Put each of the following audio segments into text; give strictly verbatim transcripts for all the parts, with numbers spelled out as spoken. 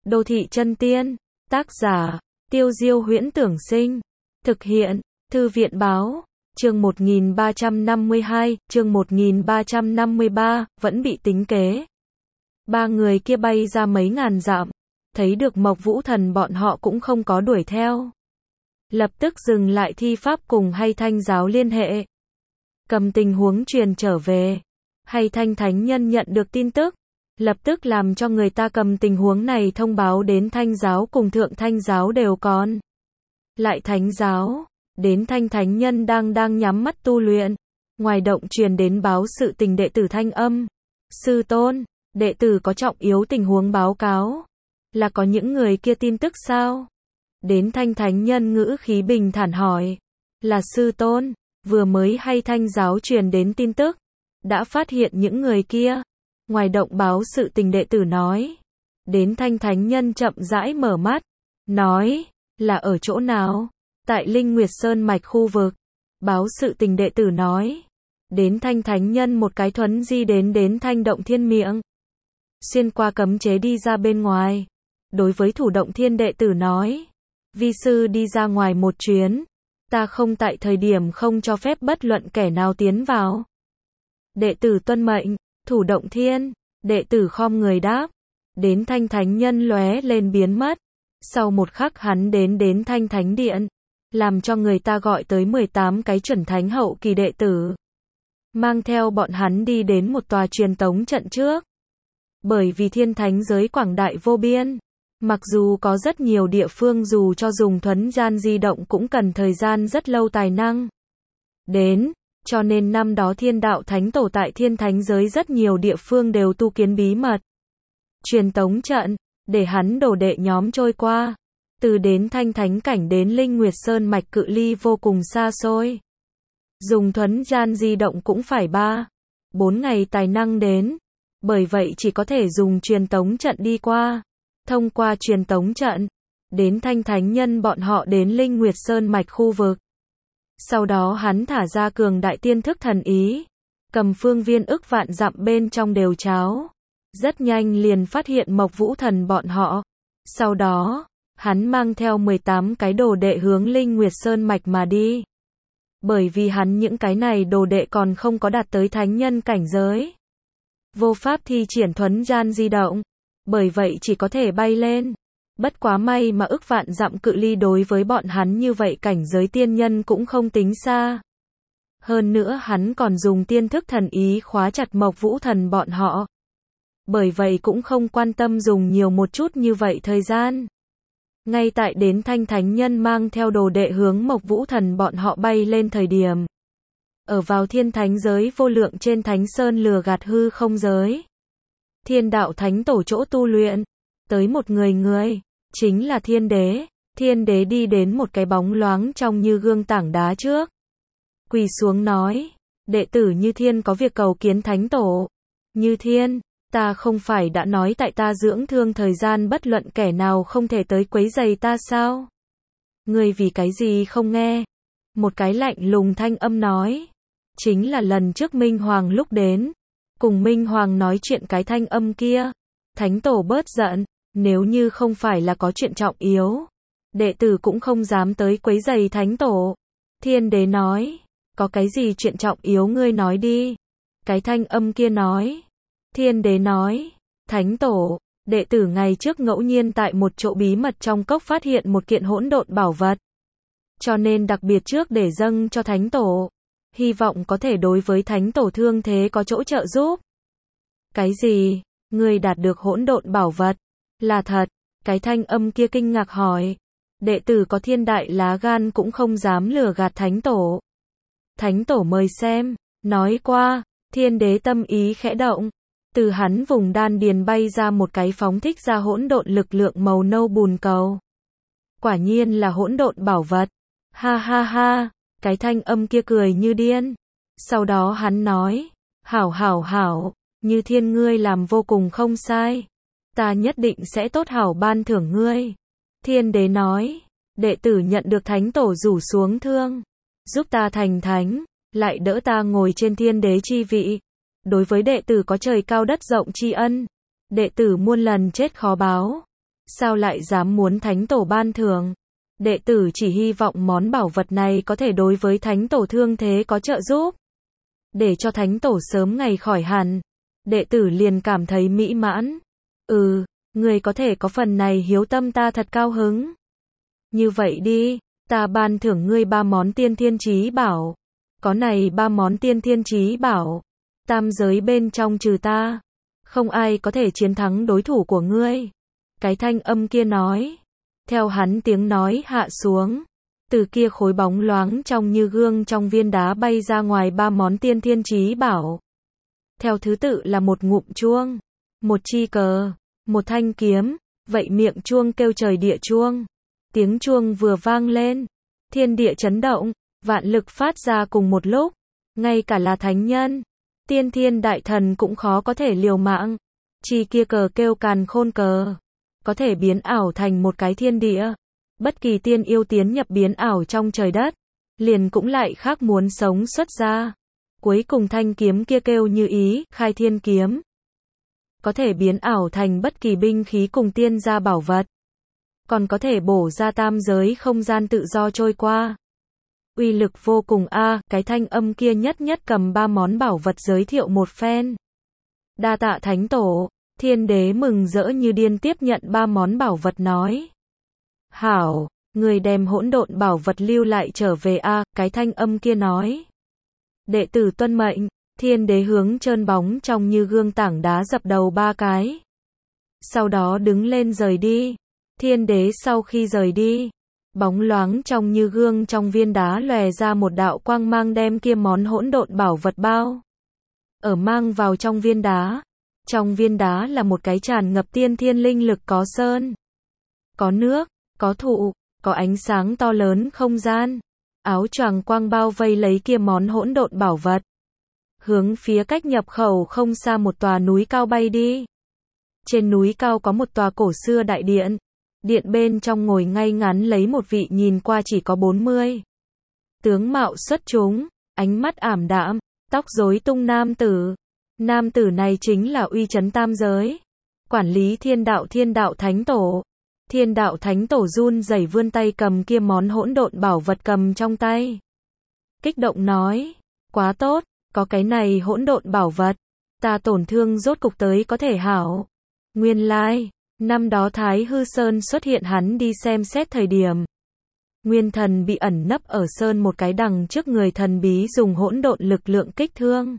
Đô thị chân tiên, tác giả, Tiêu Diêu Huyễn Tưởng Sinh, thực hiện, Thư viện Báo, chương một nghìn ba trăm năm mươi hai, chương một nghìn ba trăm năm mươi ba, vẫn bị tính kế. Ba người kia bay ra mấy ngàn dặm, thấy được Mộc Vũ Thần bọn họ cũng không có đuổi theo. Lập tức dừng lại thi pháp cùng Hay Thanh giáo liên hệ. Cầm tình huống truyền trở về. Hay Thanh Thánh Nhân nhận được tin tức, lập tức làm cho người ta cầm tình huống này thông báo đến Thanh giáo cùng Thượng Thanh giáo đều còn. Lại Thánh giáo, đến Thanh Thánh Nhân đang đang nhắm mắt tu luyện. Ngoài động truyền đến báo sự tình đệ tử thanh âm. Sư tôn, đệ tử có trọng yếu tình huống báo cáo. Là có những người kia tin tức sao? Đến Thanh Thánh Nhân ngữ khí bình thản hỏi. Là sư tôn, vừa mới Hay Thanh giáo truyền đến tin tức. Đã phát hiện những người kia. Ngoài động báo sự tình đệ tử nói. Đến Thanh Thánh Nhân chậm rãi mở mắt. Nói, là ở chỗ nào? Tại Linh Nguyệt Sơn mạch khu vực. Báo sự tình đệ tử nói. Đến Thanh Thánh Nhân một cái thuấn di đến đến Thanh Động Thiên miệng. Xuyên qua cấm chế đi ra bên ngoài. Đối với Thủ Động Thiên đệ tử nói. Vi sư đi ra ngoài một chuyến. Ta không tại thời điểm không cho phép bất luận kẻ nào tiến vào. Đệ tử tuân mệnh. Thủ Động Thiên, đệ tử khom người đáp. Đến Thanh Thánh Nhân lóe lên biến mất. Sau một khắc hắn đến đến Thanh Thánh Điện. Làm cho người ta gọi tới mười tám cái chuẩn thánh hậu kỳ đệ tử. Mang theo bọn hắn đi đến một tòa truyền tống trận trước. Bởi vì thiên thánh giới quảng đại vô biên. Mặc dù có rất nhiều địa phương dù cho dùng thuấn gian di động cũng cần thời gian rất lâu tài năng. Đến. Cho nên năm đó thiên đạo thánh tổ tại thiên thánh giới rất nhiều địa phương đều tu kiến bí mật. Truyền tống trận, để hắn đổ đệ nhóm trôi qua. Từ đến thanh thánh cảnh đến Linh Nguyệt Sơn mạch cự ly vô cùng xa xôi. Dùng thuấn gian di động cũng phải ba, bốn ngày tài năng đến. Bởi vậy chỉ có thể dùng truyền tống trận đi qua. Thông qua truyền tống trận, đến thanh thánh nhân bọn họ đến Linh Nguyệt Sơn mạch khu vực. Sau đó hắn thả ra cường đại tiên thức thần ý. Cầm phương viên ức vạn dặm bên trong đều cháo. Rất nhanh liền phát hiện Mộc Vũ Thần bọn họ. Sau đó, hắn mang theo mười tám cái đồ đệ hướng Linh Nguyệt Sơn mạch mà đi. Bởi vì hắn những cái này đồ đệ còn không có đạt tới thánh nhân cảnh giới. Vô pháp thi triển thuấn gian di động. Bởi vậy chỉ có thể bay lên. Bất quá may mà ức vạn dặm cự ly đối với bọn hắn như vậy cảnh giới tiên nhân cũng không tính xa. Hơn nữa hắn còn dùng tiên thức thần ý khóa chặt Mộc Vũ Thần bọn họ. Bởi vậy cũng không quan tâm dùng nhiều một chút như vậy thời gian. Ngay tại đến Thanh Thánh Nhân mang theo đồ đệ hướng Mộc Vũ Thần bọn họ bay lên thời điểm. Ở vào thiên thánh giới vô lượng trên Thánh Sơn lừa gạt hư không giới. Thiên đạo thánh tổ chỗ tu luyện. Tới một người người. Chính là thiên đế. Thiên đế đi đến một cái bóng loáng trong như gương tảng đá trước. Quỳ xuống nói. Đệ tử Như Thiên có việc cầu kiến thánh tổ. Như Thiên, ta không phải đã nói tại ta dưỡng thương thời gian bất luận kẻ nào không thể tới quấy rầy ta sao? Ngươi vì cái gì không nghe? Một cái lạnh lùng thanh âm nói. Chính là lần trước Minh Hoàng lúc đến. Cùng Minh Hoàng nói chuyện cái thanh âm kia. Thánh tổ bớt giận. Nếu như không phải là có chuyện trọng yếu, đệ tử cũng không dám tới quấy rầy thánh tổ. Thiên đế nói, có cái gì chuyện trọng yếu ngươi nói đi. Cái thanh âm kia nói. Thiên đế nói, thánh tổ, đệ tử ngày trước ngẫu nhiên tại một chỗ bí mật trong cốc phát hiện một kiện hỗn độn bảo vật. Cho nên đặc biệt trước để dâng cho thánh tổ. Hy vọng có thể đối với thánh tổ thương thế có chỗ trợ giúp. Cái gì? Ngươi đạt được hỗn độn bảo vật? Là thật, cái thanh âm kia kinh ngạc hỏi. Đệ tử có thiên đại lá gan cũng không dám lừa gạt thánh tổ. Thánh tổ mời xem, nói qua, thiên đế tâm ý khẽ động. Từ hắn vùng đan điền bay ra một cái phóng thích ra hỗn độn lực lượng màu nâu bùn cầu. Quả nhiên là hỗn độn bảo vật. Ha ha ha, cái thanh âm kia cười như điên. Sau đó hắn nói, hảo hảo hảo, Như Thiên ngươi làm vô cùng không sai. Ta nhất định sẽ tốt hảo ban thưởng ngươi. Thiên đế nói, đệ tử nhận được thánh tổ rủ xuống thương. Giúp ta thành thánh, lại đỡ ta ngồi trên thiên đế chi vị. Đối với đệ tử có trời cao đất rộng tri ân. Đệ tử muôn lần chết khó báo. sao lại dám muốn thánh tổ ban thưởng? Đệ tử chỉ hy vọng món bảo vật này có thể đối với thánh tổ thương thế có trợ giúp. Để cho thánh tổ sớm ngày khỏi hẳn. Đệ tử liền cảm thấy mỹ mãn. Ừ, người có thể có phần này hiếu tâm ta thật cao hứng. Như vậy đi, ta ban thưởng ngươi ba món tiên thiên chí bảo. Có này ba món tiên thiên chí bảo. Tam giới bên trong trừ ta. Không ai có thể chiến thắng đối thủ của ngươi. Cái thanh âm kia nói. Theo hắn tiếng nói hạ xuống. Từ kia khối bóng loáng trong như gương trong viên đá bay ra ngoài ba món tiên thiên chí bảo. Theo thứ tự là một ngụm chuông, một chi cờ, một thanh kiếm, vậy miệng chuông kêu trời địa chuông. Tiếng chuông vừa vang lên, thiên địa chấn động, vạn lực phát ra cùng một lúc, ngay cả là thánh nhân, tiên thiên đại thần cũng khó có thể liều mạng. Chi kia cờ kêu càn khôn cờ, có thể biến ảo thành một cái thiên địa. Bất kỳ tiên yêu tiến nhập biến ảo trong trời đất, liền cũng lại khác muốn sống xuất ra. Cuối cùng thanh kiếm kia kêu như ý, khai thiên kiếm. Có thể biến ảo thành bất kỳ binh khí cùng tiên gia bảo vật. Còn có thể bổ ra tam giới không gian tự do trôi qua. Uy lực vô cùng a, à, cái thanh âm kia nhất nhất cầm ba món bảo vật giới thiệu một phen. Đa tạ thánh tổ, thiên đế mừng rỡ như điên tiếp nhận ba món bảo vật nói. Hảo, người đem hỗn độn bảo vật lưu lại trở về a, à, cái thanh âm kia nói. Đệ tử tuân mệnh, thiên đế hướng trơn bóng trong như gương tảng đá dập đầu ba cái. Sau đó đứng lên rời đi. Thiên đế sau khi rời đi, bóng loáng trong như gương trong viên đá lòe ra một đạo quang mang đem kia món hỗn độn bảo vật bao. Ở mang vào trong viên đá. Trong viên đá là một cái tràn ngập tiên thiên linh lực có sơn, có nước, có thụ, có ánh sáng to lớn không gian. Áo choàng quang bao vây lấy kia món hỗn độn bảo vật. Hướng phía cách nhập khẩu không xa một tòa núi cao bay đi. Trên núi cao có một tòa cổ xưa đại điện. Điện bên trong ngồi ngay ngắn lấy một vị nhìn qua chỉ có bốn mươi. Tướng mạo xuất chúng, ánh mắt ảm đạm, tóc rối tung nam tử. Nam tử này chính là uy chấn tam giới. Quản lý thiên đạo thiên đạo thánh tổ. Thiên đạo thánh tổ run rẩy vươn tay cầm kia món hỗn độn bảo vật cầm trong tay. Kích động nói, quá tốt, có cái này hỗn độn bảo vật. Ta tổn thương rốt cục tới có thể hảo. Nguyên lai, năm đó Thái Hư Sơn xuất hiện hắn đi xem xét thời điểm. Nguyên thần bị ẩn nấp ở sơn một cái đằng trước người thần bí dùng hỗn độn lực lượng kích thương.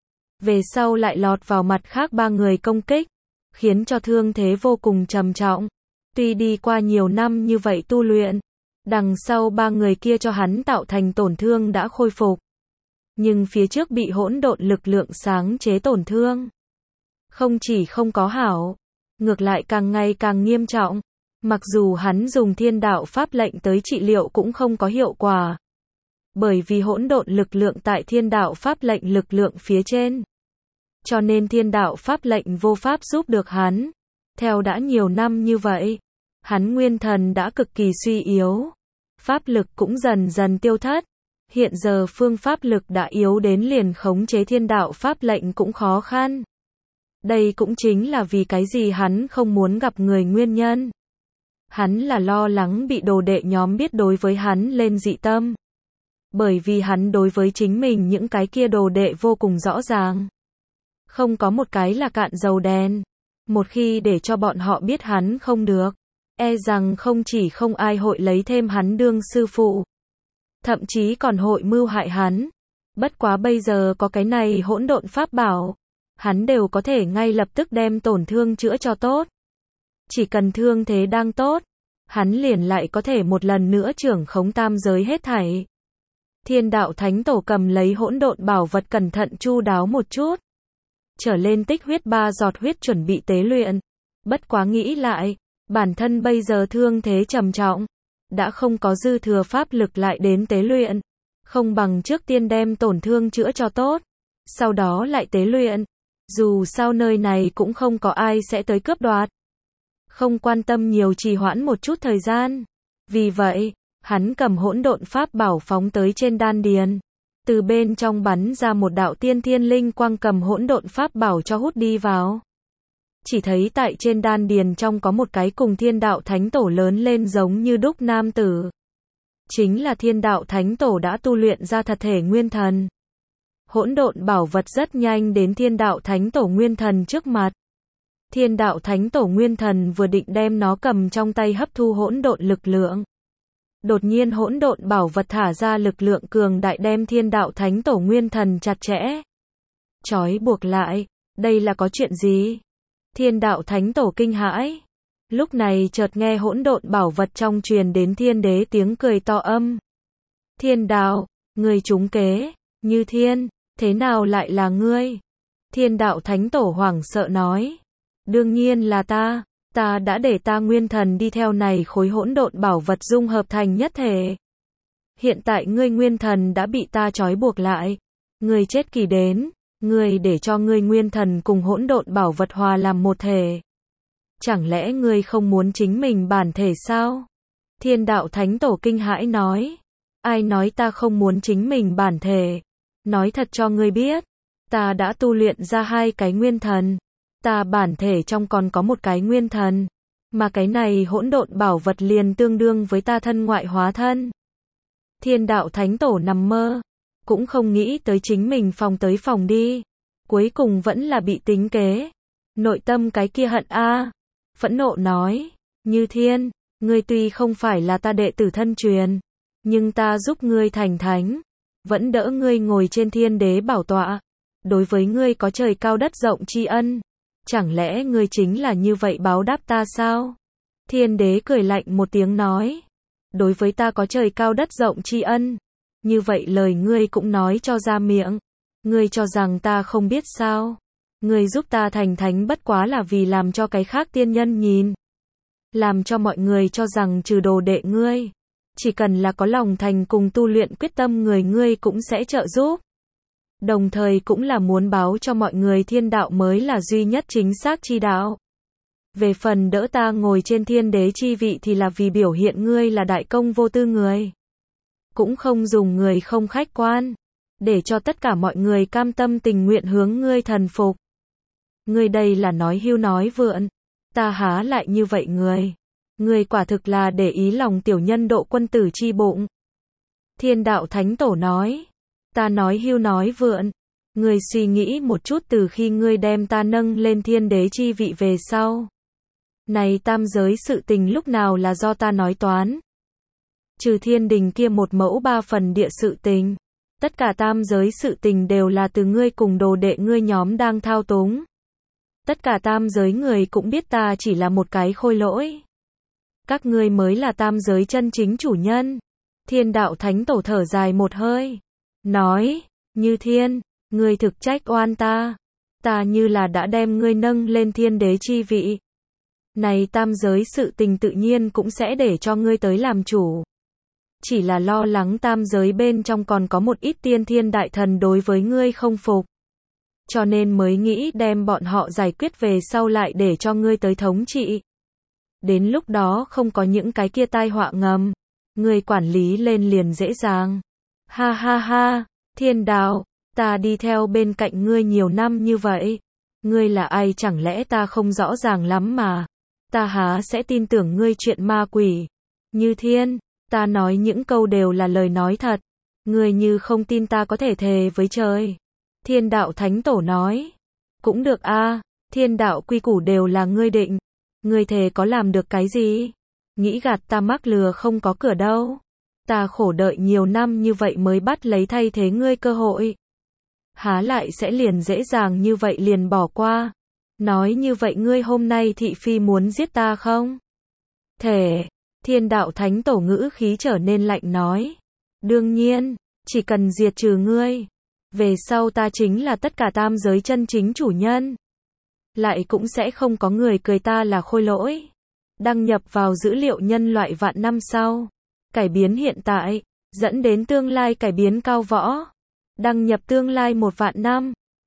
Về sau lại lọt vào mặt khác ba người công kích, khiến cho thương thế vô cùng trầm trọng. Tuy đi qua nhiều năm như vậy tu luyện, đằng sau ba người kia cho hắn tạo thành tổn thương đã khôi phục. Nhưng phía trước bị hỗn độn lực lượng sáng chế tổn thương. Không chỉ không có hảo, ngược lại càng ngày càng nghiêm trọng. Mặc dù hắn dùng thiên đạo pháp lệnh tới trị liệu cũng không có hiệu quả. Bởi vì hỗn độn lực lượng tại thiên đạo pháp lệnh lực lượng phía trên. Cho nên thiên đạo pháp lệnh vô pháp giúp được hắn. Theo đã nhiều năm như vậy, hắn nguyên thần đã cực kỳ suy yếu. Pháp lực cũng dần dần tiêu thất. Hiện giờ phương pháp lực đã yếu đến liền khống chế thiên đạo pháp lệnh cũng khó khăn. Đây cũng chính là vì cái gì hắn không muốn gặp người nguyên nhân. Hắn là lo lắng bị đồ đệ nhóm biết đối với hắn lên dị tâm. Bởi vì hắn đối với chính mình những cái kia đồ đệ vô cùng rõ ràng. Không có một cái là cạn dầu đèn. Một khi để cho bọn họ biết hắn không được, e rằng không chỉ không ai hội lấy thêm hắn đương sư phụ, thậm chí còn hội mưu hại hắn. Bất quá bây giờ có cái này hỗn độn pháp bảo, hắn đều có thể ngay lập tức đem tổn thương chữa cho tốt. Chỉ cần thương thế đang tốt, hắn liền lại có thể một lần nữa trưởng khống tam giới hết thảy. Thiên đạo thánh tổ cầm lấy hỗn độn bảo vật cẩn thận chu đáo một chút. Trở lên tích huyết ba giọt huyết chuẩn bị tế luyện. Bất quá nghĩ lại, bản thân bây giờ thương thế trầm trọng, đã không có dư thừa pháp lực lại đến tế luyện. Không bằng trước tiên đem tổn thương chữa cho tốt, sau đó lại tế luyện. Dù sao nơi này cũng không có ai sẽ tới cướp đoạt. Không quan tâm nhiều trì hoãn một chút thời gian. Vì vậy, hắn cầm hỗn độn pháp bảo phóng tới trên đan điền. Từ bên trong bắn ra một đạo tiên thiên linh quang cầm hỗn độn pháp bảo cho hút đi vào. chỉ thấy tại trên đan điền trong có một cái cùng thiên đạo thánh tổ lớn lên giống như đúc nam tử. Chính là thiên đạo thánh tổ đã tu luyện ra thật thể nguyên thần. Hỗn độn bảo vật rất nhanh đến thiên đạo thánh tổ nguyên thần trước mặt. Thiên đạo thánh tổ nguyên thần vừa định đem nó cầm trong tay hấp thu hỗn độn lực lượng. Đột nhiên hỗn độn bảo vật thả ra lực lượng cường đại đem thiên đạo thánh tổ nguyên thần chặt chẽ trói buộc lại. Đây là có chuyện gì? Thiên đạo thánh tổ kinh hãi. Lúc này chợt nghe hỗn độn bảo vật trong truyền đến thiên đế tiếng cười to âm. Thiên đạo, ngươi trúng kế, Như Thiên, thế nào lại là ngươi? Thiên đạo thánh tổ hoảng sợ nói. Đương nhiên là ta, ta đã để ta nguyên thần đi theo này khối hỗn độn bảo vật dung hợp thành nhất thể. Hiện tại ngươi nguyên thần đã bị ta trói buộc lại. Ngươi chết kỳ đến, ngươi để cho ngươi nguyên thần cùng hỗn độn bảo vật hòa làm một thể. Chẳng lẽ ngươi không muốn chính mình bản thể sao? Thiên đạo thánh tổ kinh hãi nói. Ai nói ta không muốn chính mình bản thể? Nói thật cho ngươi biết, ta đã tu luyện ra hai cái nguyên thần. Ta bản thể trong còn có một cái nguyên thần, mà cái này hỗn độn bảo vật liền tương đương với ta thân ngoại hóa thân. Thiên đạo thánh tổ nằm mơ, cũng không nghĩ tới chính mình phòng tới phòng đi, cuối cùng vẫn là bị tính kế. Nội tâm cái kia hận a, phẫn nộ nói, Như Thiên, ngươi tuy không phải là ta đệ tử thân truyền, nhưng ta giúp ngươi thành thánh, vẫn đỡ ngươi ngồi trên thiên đế bảo tọa, đối với ngươi có trời cao đất rộng tri ân. Chẳng lẽ ngươi chính là như vậy báo đáp ta sao? Thiên đế cười lạnh một tiếng nói. Đối với ta có trời cao đất rộng tri ân. Như vậy lời ngươi cũng nói cho ra miệng. Ngươi cho rằng ta không biết sao? Ngươi giúp ta thành thánh bất quá là vì làm cho cái khác tiên nhân nhìn. Làm cho mọi người cho rằng trừ đồ đệ ngươi. Chỉ cần là có lòng thành cùng tu luyện quyết tâm người ngươi cũng sẽ trợ giúp. Đồng thời cũng là muốn báo cho mọi người thiên đạo mới là duy nhất chính xác chi đạo. Về phần đỡ ta ngồi trên thiên đế chi vị thì là vì biểu hiện ngươi là đại công vô tư người. Cũng không dùng người không khách quan. Để cho tất cả mọi người cam tâm tình nguyện hướng ngươi thần phục. Ngươi đây là nói hưu nói vượn. Ta há lại như vậy người. Ngươi quả thực là để ý lòng tiểu nhân độ quân tử chi bụng. Thiên đạo thánh tổ nói. Ta nói hưu nói vượn. Ngươi suy nghĩ một chút từ khi ngươi đem ta nâng lên thiên đế chi vị về sau. Này tam giới sự tình lúc nào là do ta nói toán. Trừ thiên đình kia một mẫu ba phần địa sự tình. Tất cả tam giới sự tình đều là từ ngươi cùng đồ đệ ngươi nhóm đang thao túng. Tất cả tam giới người cũng biết ta chỉ là một cái khôi lỗi. Các ngươi mới là tam giới chân chính chủ nhân. Thiên đạo thánh tổ thở dài một hơi. Nói, Như Thiên, ngươi thực trách oan ta. Ta như là đã đem ngươi nâng lên thiên đế chi vị. Này tam giới sự tình tự nhiên cũng sẽ để cho ngươi tới làm chủ. Chỉ là lo lắng tam giới bên trong còn có một ít tiên thiên đại thần đối với ngươi không phục. Cho nên mới nghĩ đem bọn họ giải quyết về sau lại để cho ngươi tới thống trị. Đến lúc đó không có những cái kia tai họa ngầm. Ngươi quản lý lên liền dễ dàng. Ha ha ha, thiên đạo, ta đi theo bên cạnh ngươi nhiều năm như vậy. Ngươi là ai chẳng lẽ ta không rõ ràng lắm mà. Ta há sẽ tin tưởng ngươi chuyện ma quỷ. Như Thiên, ta nói những câu đều là lời nói thật. Ngươi như không tin ta có thể thề với trời. Thiên đạo thánh tổ nói. Cũng được a, thiên đạo quy củ đều là ngươi định. Ngươi thề có làm được cái gì? Nghĩ gạt ta mắc lừa không có cửa đâu. Ta khổ đợi nhiều năm như vậy mới bắt lấy thay thế ngươi cơ hội. Há lại sẽ liền dễ dàng như vậy liền bỏ qua. Nói như vậy ngươi hôm nay thị phi muốn giết ta không? Thể, thiên đạo thánh tổ ngữ khí trở nên lạnh nói. Đương nhiên, chỉ cần diệt trừ ngươi. Về sau ta chính là tất cả tam giới chân chính chủ nhân. Lại cũng sẽ không có người cười ta là khôi lỗi. Đăng nhập vào dữ liệu nhân loại vạn năm sau. Cải biến hiện tại, dẫn đến tương lai cải biến cao võ. Đăng nhập tương lai một vạn năm.